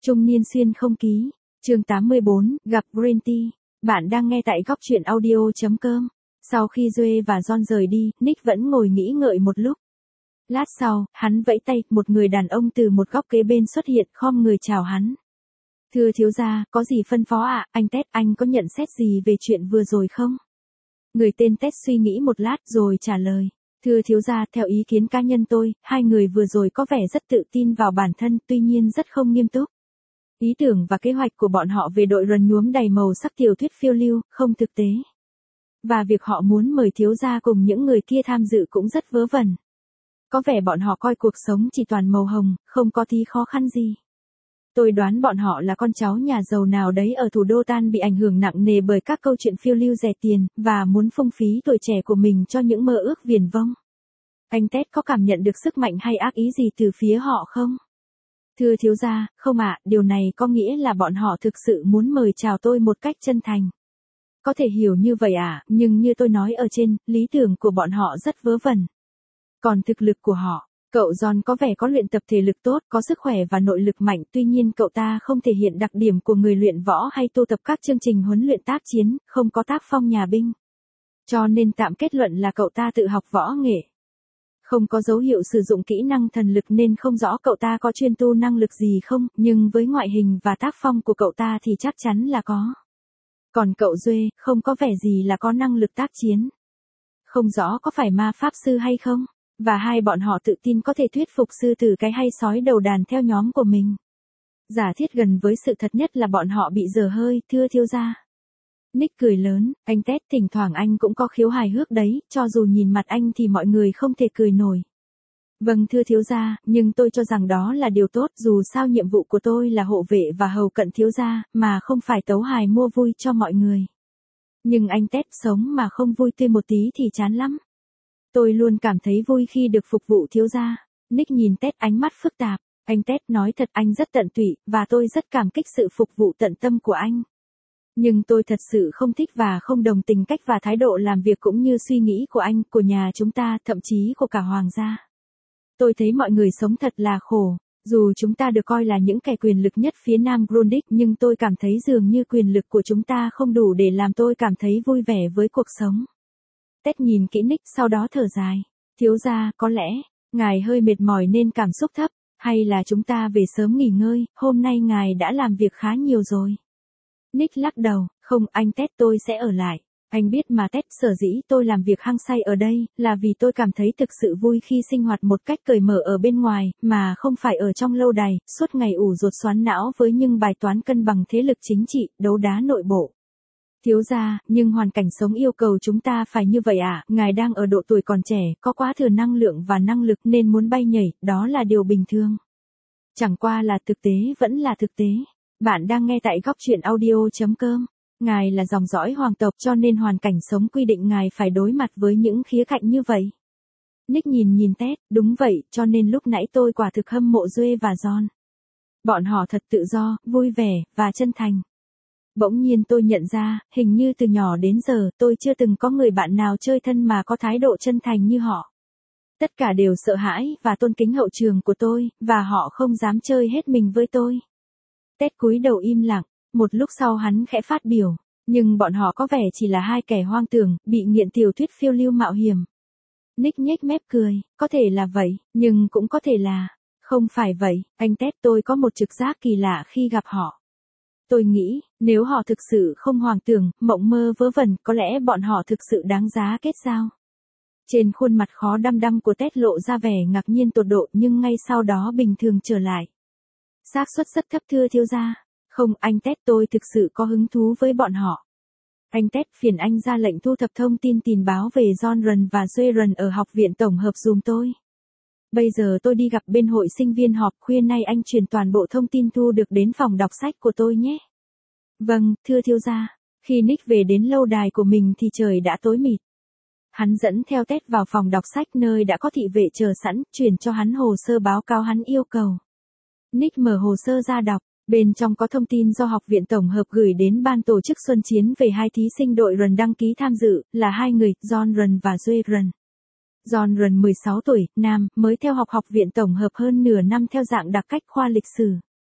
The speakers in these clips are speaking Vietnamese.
Trung niên xuyên không ký, chương 84, gặp Green Tea. Bạn đang nghe tại góc truyện audio.com. Sau khi Duê và John rời đi, Nick vẫn ngồi nghĩ ngợi một lúc. Lát sau, hắn vẫy tay, một người đàn ông từ một góc kế bên xuất hiện, khom người chào hắn. Thưa thiếu gia, có gì phân phó ạ? Anh Ted, anh có nhận xét gì về chuyện vừa rồi không? Người tên Ted suy nghĩ một lát rồi trả lời. Thưa thiếu gia, theo ý kiến cá nhân tôi, hai người vừa rồi có vẻ rất tự tin vào bản thân, tuy nhiên rất không nghiêm túc. Ý tưởng và kế hoạch của bọn họ về đội run nhuốm đầy màu sắc tiểu thuyết phiêu lưu, không thực tế. Và việc họ muốn mời thiếu gia cùng những người kia tham dự cũng rất vớ vẩn. Có vẻ bọn họ coi cuộc sống chỉ toàn màu hồng, không có tí khó khăn gì. Tôi đoán bọn họ là con cháu nhà giàu nào đấy ở thủ đô Tan bị ảnh hưởng nặng nề bởi các câu chuyện phiêu lưu rẻ tiền, và muốn phung phí tuổi trẻ của mình cho những mơ ước viển vông. Anh Ted có cảm nhận được sức mạnh hay ác ý gì từ phía họ không? Thưa thiếu gia, không ạ, điều này có nghĩa là bọn họ thực sự muốn mời chào tôi một cách chân thành. Có thể hiểu như vậy ạ, nhưng như tôi nói ở trên, lý tưởng của bọn họ rất vớ vẩn. Còn thực lực của họ, cậu John có vẻ có luyện tập thể lực tốt, có sức khỏe và nội lực mạnh, tuy nhiên cậu ta không thể hiện đặc điểm của người luyện võ hay tu tập các chương trình huấn luyện tác chiến, không có tác phong nhà binh. Cho nên tạm kết luận là cậu ta tự học võ nghệ. Không có dấu hiệu sử dụng kỹ năng thần lực nên không rõ cậu ta có chuyên tu năng lực gì không, nhưng với ngoại hình và tác phong của cậu ta thì chắc chắn là có. Còn cậu Duê, không có vẻ gì là có năng lực tác chiến. Không rõ có phải ma pháp sư hay không, và hai bọn họ tự tin có thể thuyết phục sư tử cái hay sói đầu đàn theo nhóm của mình. Giả thiết gần với sự thật nhất là bọn họ bị dở hơi, thưa thiếu gia. Nick cười lớn, anh Ted, thỉnh thoảng anh cũng có khiếu hài hước đấy, cho dù nhìn mặt anh thì mọi người không thể cười nổi. Vâng thưa thiếu gia, nhưng tôi cho rằng đó là điều tốt, dù sao nhiệm vụ của tôi là hộ vệ và hầu cận thiếu gia, mà không phải tấu hài mua vui cho mọi người. Nhưng anh Ted, sống mà không vui tươi một tí thì chán lắm. Tôi luôn cảm thấy vui khi được phục vụ thiếu gia. Nick nhìn Ted ánh mắt phức tạp. Anh Ted, nói thật anh rất tận tụy, và tôi rất cảm kích sự phục vụ tận tâm của anh. Nhưng tôi thật sự không thích và không đồng tình cách và thái độ làm việc cũng như suy nghĩ của anh, của nhà chúng ta, thậm chí của cả hoàng gia. Tôi thấy mọi người sống thật là khổ. Dù chúng ta được coi là những kẻ quyền lực nhất phía Nam Grundig, nhưng tôi cảm thấy dường như quyền lực của chúng ta không đủ để làm tôi cảm thấy vui vẻ với cuộc sống. Ted nhìn kỹ Nick, sau đó thở dài. Thiếu gia, có lẽ, ngài hơi mệt mỏi nên cảm xúc thấp, hay là chúng ta về sớm nghỉ ngơi, hôm nay ngài đã làm việc khá nhiều rồi. Nick lắc đầu, không anh Ted, tôi sẽ ở lại. Anh biết mà Ted, sở dĩ tôi làm việc hăng say ở đây, là vì tôi cảm thấy thực sự vui khi sinh hoạt một cách cởi mở ở bên ngoài, mà không phải ở trong lâu đài, suốt ngày ủ rột xoắn não với những bài toán cân bằng thế lực chính trị, đấu đá nội bộ. Thiếu gia, nhưng hoàn cảnh sống yêu cầu chúng ta phải như vậy ạ, ngài đang ở độ tuổi còn trẻ, có quá thừa năng lượng và năng lực nên muốn bay nhảy, đó là điều bình thường. Chẳng qua là thực tế vẫn là thực tế. Bạn đang nghe tại góc truyện audio.com. Ngài là dòng dõi hoàng tộc cho nên hoàn cảnh sống quy định ngài phải đối mặt với những khía cạnh như vậy. Nick nhìn Ted, đúng vậy, cho nên lúc nãy tôi quả thực hâm mộ Duê và John. Bọn họ thật tự do, vui vẻ, và chân thành. Bỗng nhiên tôi nhận ra, hình như từ nhỏ đến giờ, tôi chưa từng có người bạn nào chơi thân mà có thái độ chân thành như họ. Tất cả đều sợ hãi và tôn kính hậu trường của tôi, và họ không dám chơi hết mình với tôi. Ted cúi đầu im lặng, một lúc sau hắn khẽ phát biểu, nhưng bọn họ có vẻ chỉ là hai kẻ hoang tưởng, bị nghiện tiểu thuyết phiêu lưu mạo hiểm. Nick nhếch mép cười, có thể là vậy, nhưng cũng có thể là, không phải vậy, anh Ted, tôi có một trực giác kỳ lạ khi gặp họ. Tôi nghĩ, nếu họ thực sự không hoang tưởng, mộng mơ vớ vẩn, có lẽ bọn họ thực sự đáng giá kết giao. Trên khuôn mặt khó đăm đăm của Ted lộ ra vẻ ngạc nhiên tột độ, nhưng ngay sau đó bình thường trở lại. Xác suất rất thấp thưa thiếu gia. Không, anh Ted, tôi thực sự có hứng thú với bọn họ. Anh Ted, phiền anh ra lệnh thu thập thông tin tình báo về John Run và Duê Run ở học viện tổng hợp giùm tôi. Bây giờ tôi đi gặp bên hội sinh viên họp, khuya nay anh truyền toàn bộ thông tin thu được đến phòng đọc sách của tôi nhé. Vâng, thưa thiếu gia. Khi Nick về đến lâu đài của mình thì trời đã tối mịt. Hắn dẫn theo Ted vào phòng đọc sách nơi đã có thị vệ chờ sẵn, chuyển cho hắn hồ sơ báo cáo hắn yêu cầu. Nick mở hồ sơ ra đọc, bên trong có thông tin do học viện tổng hợp gửi đến ban tổ chức Xuân Chiến về hai thí sinh đội Run đăng ký tham dự, là hai người, John Run và Duê Run. John Run 16 tuổi, nam, mới theo học học viện tổng hợp hơn nửa năm theo dạng đặc cách khoa lịch sử.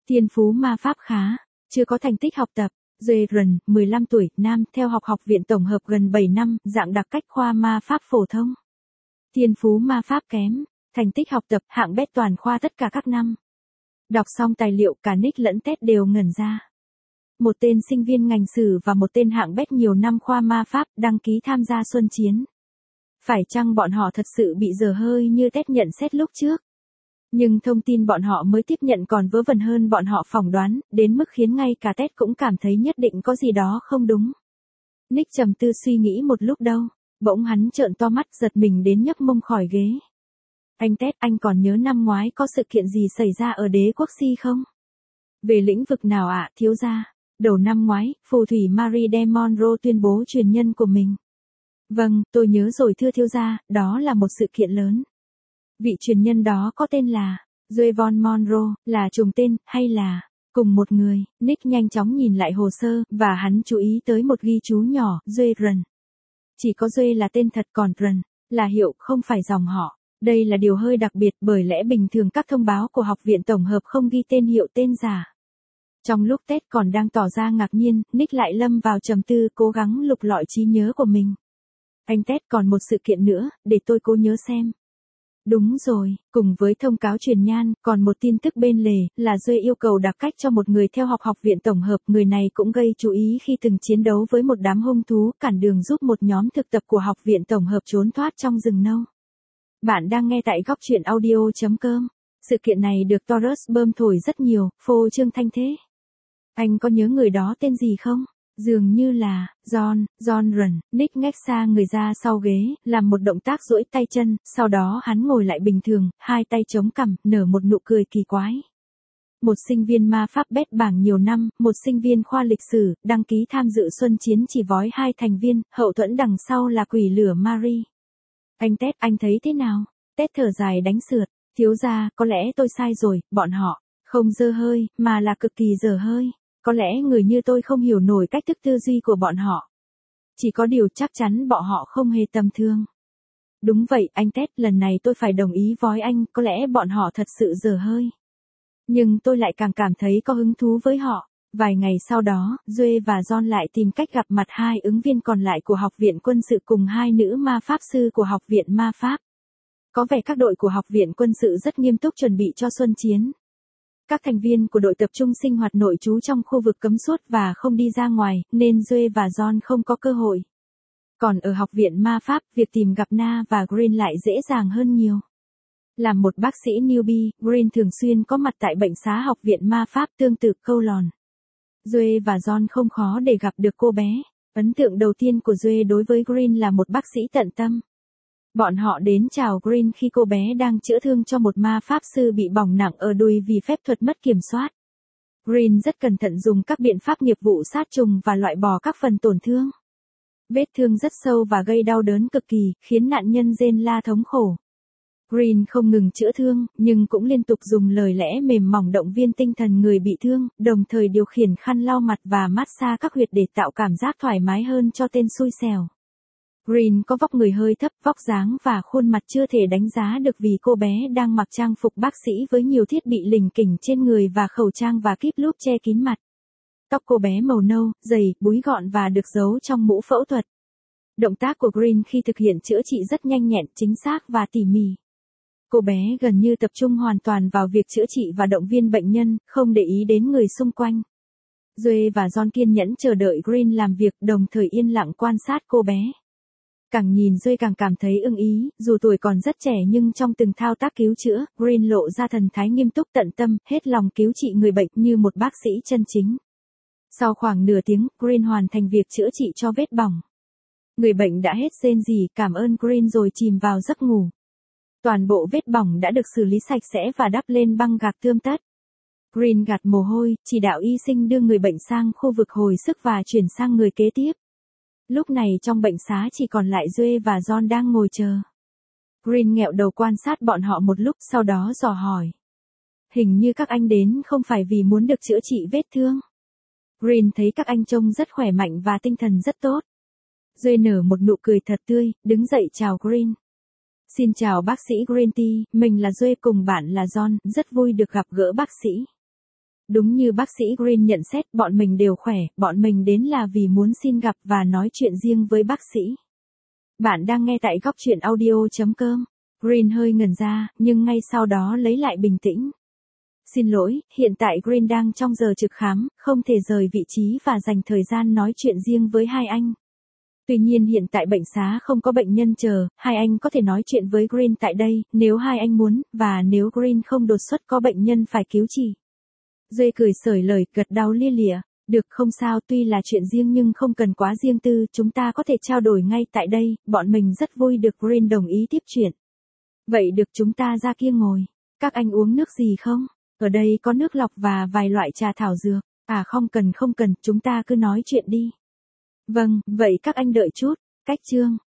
Thiên phú ma pháp khá, chưa có thành tích học tập. Duran, 15 tuổi, nam, theo học viện tổng hợp gần 7 năm, dạng đặc cách khoa ma pháp phổ thông. Thiên phú ma pháp kém, thành tích học tập hạng bét toàn khoa tất cả các năm. Đọc xong tài liệu cả Nick lẫn Ted đều ngẩn ra. Một tên sinh viên ngành sử và một tên hạng bét nhiều năm khoa ma pháp đăng ký tham gia xuân chiến. Phải chăng bọn họ thật sự bị dở hơi như Ted nhận xét lúc trước? Nhưng thông tin bọn họ mới tiếp nhận còn vớ vẩn hơn bọn họ phỏng đoán, đến mức khiến ngay cả Ted cũng cảm thấy nhất định có gì đó không đúng. Nick trầm tư suy nghĩ một lúc đâu, bỗng hắn trợn to mắt giật mình đến nhấc mông khỏi ghế. Anh Ted, anh còn nhớ năm ngoái có sự kiện gì xảy ra ở đế quốc Si không? Về lĩnh vực nào ạ, thiếu gia? Đầu năm ngoái, phù thủy Marie de Monroe tuyên bố truyền nhân của mình. Vâng, tôi nhớ rồi thưa thiếu gia, đó là một sự kiện lớn. Vị truyền nhân đó có tên là Joe von Monroe, là trùng tên, hay là cùng một người? Nick nhanh chóng nhìn lại hồ sơ, và hắn chú ý tới một ghi chú nhỏ, Joe. Chỉ có Joe là tên thật, còn Run là hiệu, không phải dòng họ. Đây là điều hơi đặc biệt bởi lẽ bình thường các thông báo của học viện tổng hợp không ghi tên hiệu tên giả. Trong lúc Ted còn đang tỏ ra ngạc nhiên, Nick lại lâm vào trầm tư cố gắng lục lọi trí nhớ của mình. Anh Ted, còn một sự kiện nữa, để tôi cố nhớ xem. Đúng rồi, cùng với thông cáo truyền nhan, còn một tin tức bên lề, là Joe yêu cầu đặc cách cho một người theo học viện tổng hợp. Người này cũng gây chú ý khi từng chiến đấu với một đám hung thú, cản đường giúp một nhóm thực tập của học viện tổng hợp trốn thoát trong rừng nâu. Bạn đang nghe tại góc truyện audio.com. Sự kiện này được Taurus bơm thổi rất nhiều, phô trương thanh thế. Anh có nhớ người đó tên gì không? Dường như là John Run. Nick ngách xa người ra sau ghế, làm một động tác duỗi tay chân, sau đó hắn ngồi lại bình thường, hai tay chống cằm, nở một nụ cười kỳ quái. Một sinh viên ma pháp bét bảng nhiều năm, một sinh viên khoa lịch sử, đăng ký tham dự xuân chiến chỉ vói 2 thành viên, hậu thuẫn đằng sau là quỷ lửa Marie. Anh Ted, anh thấy thế nào? Ted thở dài đánh sượt, thiếu gia, có lẽ tôi sai rồi, bọn họ không dơ hơi, mà là cực kỳ dở hơi. Có lẽ người như tôi không hiểu nổi cách thức tư duy của bọn họ. Chỉ có điều chắc chắn bọn họ không hề tầm thường. Đúng vậy, anh Ted, lần này tôi phải đồng ý với anh, có lẽ bọn họ thật sự dở hơi. Nhưng tôi lại càng cảm thấy có hứng thú với họ. Vài ngày sau đó, Joe và John lại tìm cách gặp mặt hai ứng viên còn lại của học viện quân sự cùng hai nữ ma pháp sư của học viện ma pháp. Có vẻ các đội của học viện quân sự rất nghiêm túc chuẩn bị cho xuân chiến. Các thành viên của đội tập trung sinh hoạt nội trú trong khu vực cấm suốt và không đi ra ngoài, nên Joe và John không có cơ hội. Còn ở học viện ma pháp, việc tìm gặp Na và Green lại dễ dàng hơn nhiều. Làm một bác sĩ newbie, Green thường xuyên có mặt tại bệnh xá học viện ma pháp tương tự câu lòn. Joe và John không khó để gặp được cô bé. Ấn tượng đầu tiên của Joe đối với Green là một bác sĩ tận tâm. Bọn họ đến chào Green khi cô bé đang chữa thương cho một ma pháp sư bị bỏng nặng ở đùi vì phép thuật mất kiểm soát. Green rất cẩn thận dùng các biện pháp nghiệp vụ sát trùng và loại bỏ các phần tổn thương. Vết thương rất sâu và gây đau đớn cực kỳ, khiến nạn nhân rên la thống khổ. Green không ngừng chữa thương, nhưng cũng liên tục dùng lời lẽ mềm mỏng động viên tinh thần người bị thương, đồng thời điều khiển khăn lau mặt và massage các huyệt để tạo cảm giác thoải mái hơn cho tên xui xẻo. Green có vóc người hơi thấp, vóc dáng và khuôn mặt chưa thể đánh giá được vì cô bé đang mặc trang phục bác sĩ với nhiều thiết bị lỉnh kỉnh trên người và khẩu trang và kíp lúp che kín mặt. Tóc cô bé màu nâu, dày, búi gọn và được giấu trong mũ phẫu thuật. Động tác của Green khi thực hiện chữa trị rất nhanh nhẹn, chính xác và tỉ mỉ. Cô bé gần như tập trung hoàn toàn vào việc chữa trị và động viên bệnh nhân, không để ý đến người xung quanh. Joe và John kiên nhẫn chờ đợi Green làm việc, đồng thời yên lặng quan sát cô bé. Càng nhìn Joe càng cảm thấy ưng ý, dù tuổi còn rất trẻ nhưng trong từng thao tác cứu chữa, Green lộ ra thần thái nghiêm túc tận tâm, hết lòng cứu trị người bệnh như một bác sĩ chân chính. Sau khoảng nửa tiếng, Green hoàn thành việc chữa trị cho vết bỏng. Người bệnh đã hết rên rỉ cảm ơn Green rồi chìm vào giấc ngủ. Toàn bộ vết bỏng đã được xử lý sạch sẽ và đắp lên băng gạc tươm tất. Green gạt mồ hôi, chỉ đạo y sinh đưa người bệnh sang khu vực hồi sức và chuyển sang người kế tiếp. Lúc này trong bệnh xá chỉ còn lại Joe và John đang ngồi chờ. Green nghẹo đầu quan sát bọn họ một lúc sau đó dò hỏi. Hình như các anh đến không phải vì muốn được chữa trị vết thương. Green thấy các anh trông rất khỏe mạnh và tinh thần rất tốt. Joe nở một nụ cười thật tươi, đứng dậy chào Green. Xin chào bác sĩ Greenty, mình là Joe cùng bạn là John, rất vui được gặp gỡ bác sĩ. Đúng như bác sĩ Green nhận xét, bọn mình đều khỏe, bọn mình đến là vì muốn xin gặp và nói chuyện riêng với bác sĩ. Bạn đang nghe tại góc chuyện audio.com. Green hơi ngẩn ra, nhưng ngay sau đó lấy lại bình tĩnh. Xin lỗi, hiện tại Green đang trong giờ trực khám, không thể rời vị trí và dành thời gian nói chuyện riêng với hai anh. Tuy nhiên hiện tại bệnh xá không có bệnh nhân chờ, hai anh có thể nói chuyện với Green tại đây, nếu hai anh muốn, và nếu Green không đột xuất có bệnh nhân phải cứu trị. Duy cười xởi lời, gật đầu lia lịa. Được, không sao, tuy là chuyện riêng nhưng không cần quá riêng tư, chúng ta có thể trao đổi ngay tại đây, bọn mình rất vui được Green đồng ý tiếp chuyện. Vậy được, chúng ta ra kia ngồi. Các anh uống nước gì không? Ở đây có nước lọc và vài loại trà thảo dược. À không cần, chúng ta cứ nói chuyện đi. Vâng, vậy các anh đợi chút. Cách chương